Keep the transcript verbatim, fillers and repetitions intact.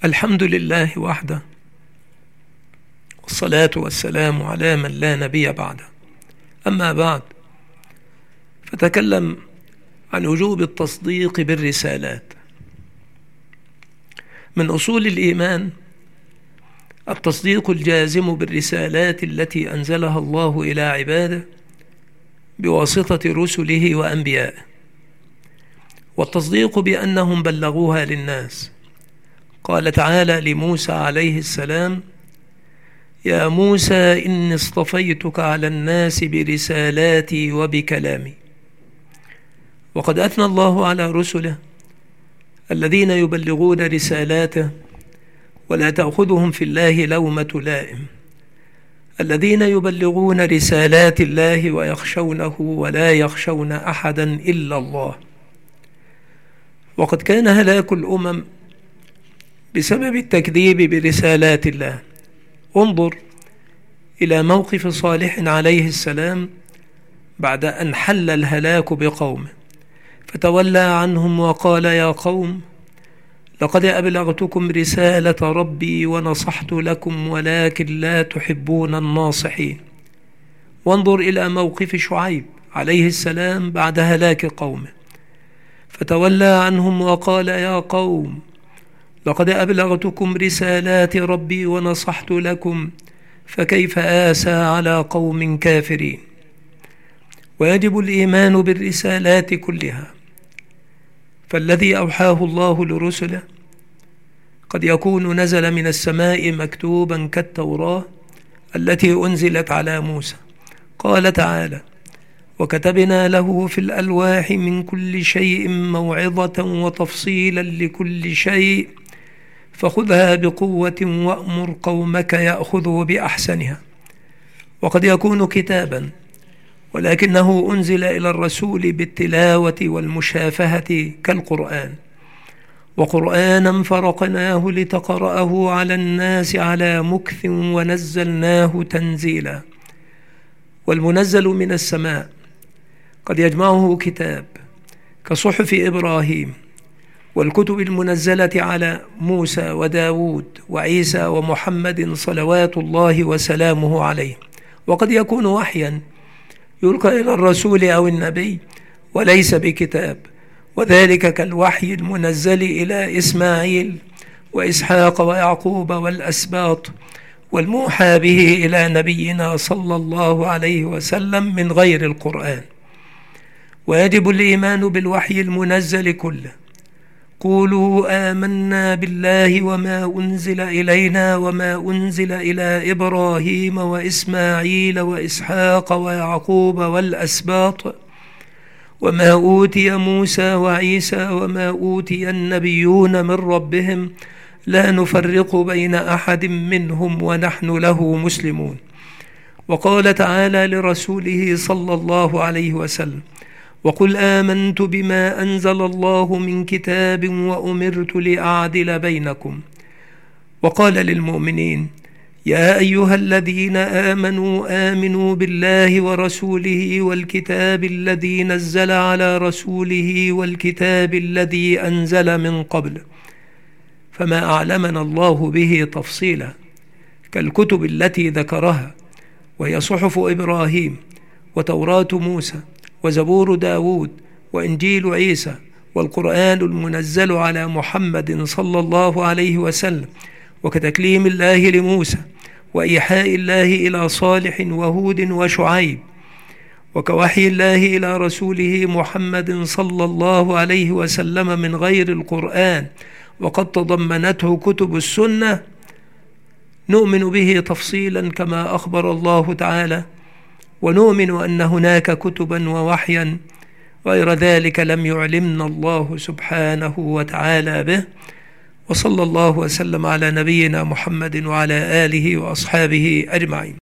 الحمد لله وحده، والصلاة والسلام على من لا نبي بعده. أما بعد، فتكلم عن وجوب التصديق بالرسالات. من أصول الإيمان التصديق الجازم بالرسالات التي أنزلها الله إلى عباده بواسطة رسله وأنبيائه، والتصديق بأنهم بلغوها للناس. قال تعالى لموسى عليه السلام: يا موسى إني اصطفيتك على الناس برسالاتي وبكلامي. وقد أثنى الله على رسله الذين يبلغون رسالاته ولا تأخذهم في الله لومة لائم، الذين يبلغون رسالات الله ويخشونه ولا يخشون أحدا إلا الله. وقد كان هلاك الأمم بسبب التكذيب برسالات الله. انظر إلى موقف صالح عليه السلام بعد أن حل الهلاك بقومه، فتولى عنهم وقال: يا قوم، لقد أبلغتكم رسالة ربي ونصحت لكم ولكن لا تحبون الناصحين. وانظر إلى موقف شعيب عليه السلام بعد هلاك قومه، فتولى عنهم وقال: يا قوم، لقد أبلغتكم رسالات ربي ونصحت لكم فكيف آسى على قوم كافرين. ويجب الإيمان بالرسالات كلها، فالذي أوحاه الله لرسله قد يكون نزل من السماء مكتوبا كالتوراة التي أنزلت على موسى. قال تعالى: وكتبنا له في الألواح من كل شيء موعظة وتفصيلا لكل شيء فخذها بقوة وأمر قومك يأخذوا بأحسنها. وقد يكون كتابا ولكنه أنزل إلى الرسول بالتلاوة والمشافهة كالقرآن. وقرآنا فرقناه لتقرأه على الناس على مكث ونزلناه تنزيلا. والمنزل من السماء قد يجمعه كتاب كصحف إبراهيم والكتب المنزلة على موسى وداود وعيسى ومحمد صلوات الله وسلامه عليه. وقد يكون وحيا يلقى إلى الرسول أو النبي وليس بكتاب، وذلك كالوحي المنزل إلى إسماعيل وإسحاق ويعقوب والأسباط، والموحى به إلى نبينا صلى الله عليه وسلم من غير القرآن. ويجب الإيمان بالوحي المنزل كله. قولوا آمنا بالله وما أنزل إلينا وما أنزل إلى إبراهيم وإسماعيل وإسحاق ويعقوب والأسباط وما أوتي موسى وعيسى وما أوتي النبيون من ربهم لا نفرق بين أحد منهم ونحن له مسلمون. وقال تعالى لرسوله صلى الله عليه وسلم: وقل آمنت بما أنزل الله من كتاب وأمرت لأعدل بينكم. وقال للمؤمنين: يا أيها الذين آمنوا آمنوا بالله ورسوله والكتاب الذي نزل على رسوله والكتاب الذي أنزل من قبل. فما أعلمنا الله به تفصيلا كالكتب التي ذكرها، وهي صحف إبراهيم وتوراة موسى وزبور داود وإنجيل عيسى والقرآن المنزل على محمد صلى الله عليه وسلم، وكتكليم الله لموسى وإيحاء الله إلى صالح وهود وشعيب، وكوحي الله إلى رسوله محمد صلى الله عليه وسلم من غير القرآن، وقد تضمنته كتب السنة. نؤمن به تفصيلا كما أخبر الله تعالى، ونؤمن أن هناك كتبا ووحيا غير ذلك لم يعلمنا الله سبحانه وتعالى به. وصلى الله وسلم على نبينا محمد وعلى آله وأصحابه أجمعين.